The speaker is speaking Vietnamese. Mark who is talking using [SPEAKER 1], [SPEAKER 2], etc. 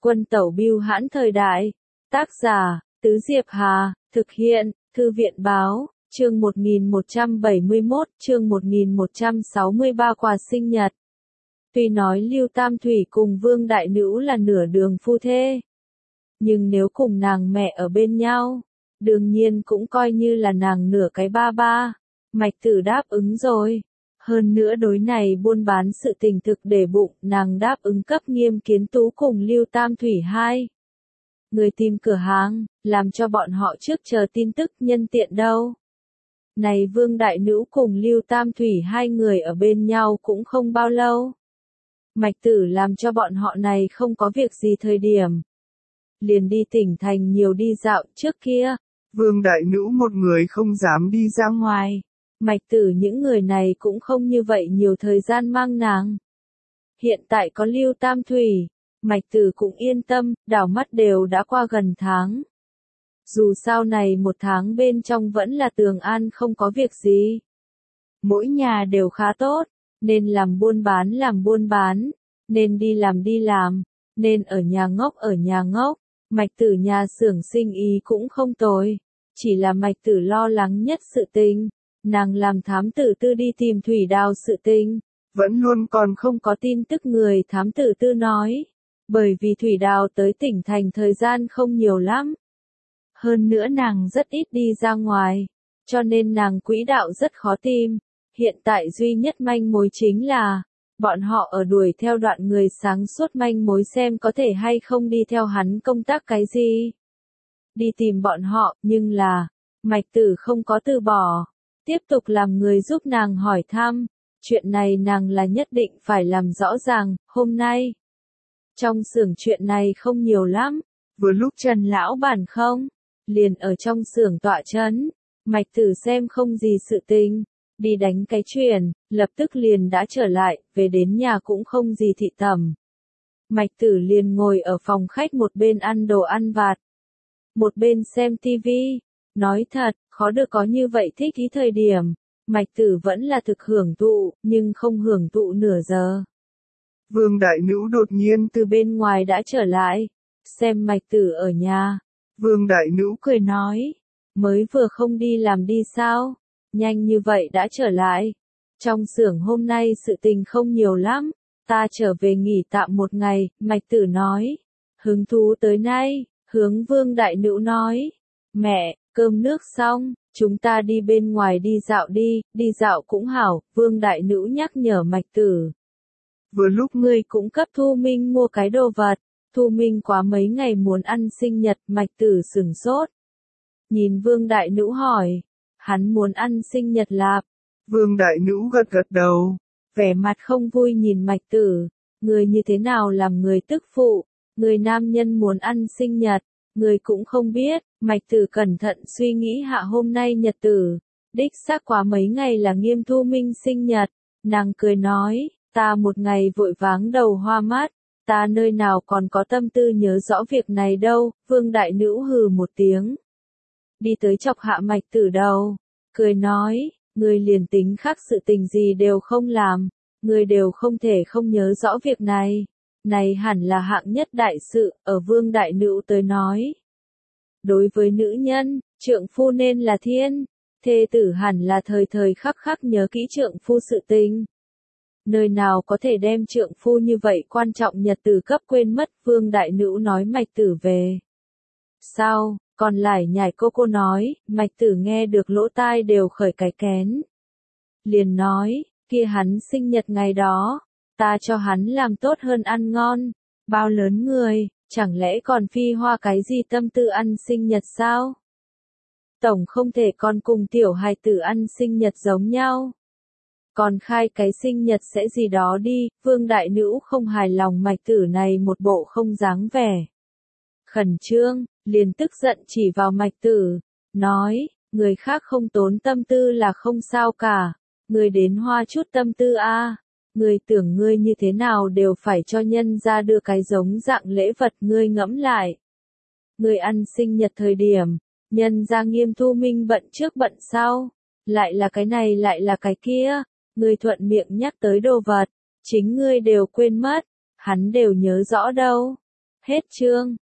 [SPEAKER 1] Quân tẩu bưu hãn thời đại. Tác giả, Tứ Diệp Hà, thực hiện, Thư viện báo, chương 1171, chương 1163 quà sinh nhật. Tuy nói Lưu Tam Thủy cùng Vương Đại Nữ là nửa đường phu thê, nhưng nếu cùng nàng mẹ ở bên nhau, đương nhiên cũng coi như là nàng nửa cái ba ba. Mạch Tử đáp ứng rồi. Hơn nữa đối này buôn bán sự tình thực để bụng, nàng đáp ứng cấp Nghiêm Kiến Tú cùng Lưu Tam Thủy hai người tìm cửa hàng, làm cho bọn họ trước chờ tin tức nhân tiện đâu. Này Vương Đại Nữ cùng Lưu Tam Thủy hai người ở bên nhau cũng không bao lâu. Mạch Tử làm cho bọn họ này không có việc gì thời điểm. Liền đi tỉnh thành nhiều đi dạo. Trước kia,
[SPEAKER 2] Vương Đại Nữ một người không dám đi ra ngoài.
[SPEAKER 1] Mạch Tử những người này cũng không như vậy nhiều thời gian mang nàng. Hiện tại có Lưu Tam Thủy, Mạch Tử cũng yên tâm, đảo mắt đều đã qua gần tháng. Dù sao này một tháng bên trong vẫn là tường an không có việc gì. Mỗi nhà đều khá tốt, nên làm buôn bán, nên đi làm, nên ở nhà ngốc. Mạch Tử nhà xưởng sinh ý cũng không tồi. Chỉ là Mạch Tử lo lắng nhất sự tình. Nàng làm thám tử tư đi tìm Thủy Đào sự tình.
[SPEAKER 2] Vẫn luôn còn
[SPEAKER 1] không có tin tức người thám tử tư nói. Bởi vì Thủy Đào tới tỉnh thành thời gian không nhiều lắm. Hơn nữa nàng rất ít đi ra ngoài. Cho nên nàng quỹ đạo rất khó tìm. Hiện tại duy nhất manh mối chính là, bọn họ ở đuổi theo đoạn người sáng suốt manh mối xem có thể hay không đi theo hắn công tác cái gì. Đi tìm bọn họ, nhưng là, Mạch Tử không có từ bỏ. Tiếp tục làm người giúp nàng hỏi thăm. Chuyện này nàng là nhất định phải làm rõ ràng, hôm nay. Trong xưởng chuyện này không nhiều lắm.
[SPEAKER 2] Vừa lúc
[SPEAKER 1] Trần lão bản không, liền ở trong xưởng tọa trấn. Mạch Tử xem không gì sự tình. Đi đánh cái chuyển, lập tức liền đã trở lại, về đến nhà cũng không gì thị tẩm. Mạch Tử liền ngồi ở phòng khách một bên ăn đồ ăn vặt, một bên xem tivi. Nói thật, khó được có như vậy thích ý thời điểm. Mạch Tử vẫn là thực hưởng thụ, nhưng không hưởng thụ nửa giờ.
[SPEAKER 2] Vương Đại Nữ đột nhiên
[SPEAKER 1] từ bên ngoài đã trở lại, xem Mạch Tử ở nhà.
[SPEAKER 2] Vương Đại Nữ
[SPEAKER 1] cười nói, mới vừa không đi làm đi sao? Nhanh như vậy đã trở lại. Trong xưởng hôm nay sự tình không nhiều lắm, ta trở về nghỉ tạm một ngày. Mạch Tử nói, hứng thú tới nay, hướng Vương Đại Nữ nói, mẹ, cơm nước xong, chúng ta đi bên ngoài đi dạo cũng hảo. Vương Đại Nữ nhắc nhở Mạch Tử.
[SPEAKER 2] Vừa lúc
[SPEAKER 1] ngươi cũng cấp Thu Minh mua cái đồ vật. Thu Minh quá mấy ngày muốn ăn sinh nhật. Mạch Tử sửng sốt. Nhìn Vương Đại Nữ hỏi, hắn muốn ăn sinh nhật lạp.
[SPEAKER 2] Vương Đại Nữ gật gật đầu.
[SPEAKER 1] Vẻ mặt không vui nhìn Mạch Tử. Người như thế nào làm người tức phụ? Người nam nhân muốn ăn sinh nhật, người cũng không biết. Mạch Tử cẩn thận suy nghĩ hạ hôm nay nhật tử. Đích xác quá mấy ngày là Nghiêm Thu Minh sinh nhật. Nàng cười nói, ta một ngày vội váng đầu hoa mắt. Ta nơi nào còn có tâm tư nhớ rõ việc này đâu. Vương Đại Nữ hừ một tiếng. Đi tới chọc hạ Mạch Tử đầu. Cười nói, người liền tính khác sự tình gì đều không làm. Người đều không thể không nhớ rõ việc này. Này hẳn là hạng nhất đại sự, ở Vương Đại Nữ tới nói. Đối với nữ nhân, trượng phu nên là thiên. Thê tử hẳn là thời thời khắc khắc nhớ kỹ trượng phu sự tình. Nơi nào có thể đem trượng phu như vậy quan trọng nhật tử cấp quên mất. Vương Đại Nữ nói Mạch Tử về. Sao, còn lại nhảy cô nói. Mạch Tử nghe được lỗ tai đều khởi cái kén. Liền nói, kia hắn sinh nhật ngày đó, ta cho hắn làm tốt hơn ăn ngon. Bao lớn người, chẳng lẽ còn phi hoa cái gì tâm tư ăn sinh nhật sao? Tổng không thể còn cùng tiểu hài tử ăn sinh nhật giống nhau. Còn khai cái sinh nhật sẽ gì đó đi. Vương Đại Nữ không hài lòng Mạch Tử này một bộ không dáng vẻ. Khẩn trương, liền tức giận chỉ vào Mạch Tử, nói, người khác không tốn tâm tư là không sao cả. Người đến hoa chút tâm tư a. Người tưởng ngươi như thế nào đều phải cho nhân ra đưa cái giống dạng lễ vật. Ngươi ngẫm lại. Người ăn sinh nhật thời điểm, nhân ra Nghiêm Thu Minh bận trước bận sau. Lại là cái này lại là cái kia. Ngươi thuận miệng nhắc tới đồ vật, chính ngươi đều quên mất, hắn đều nhớ rõ đâu. Hết chương.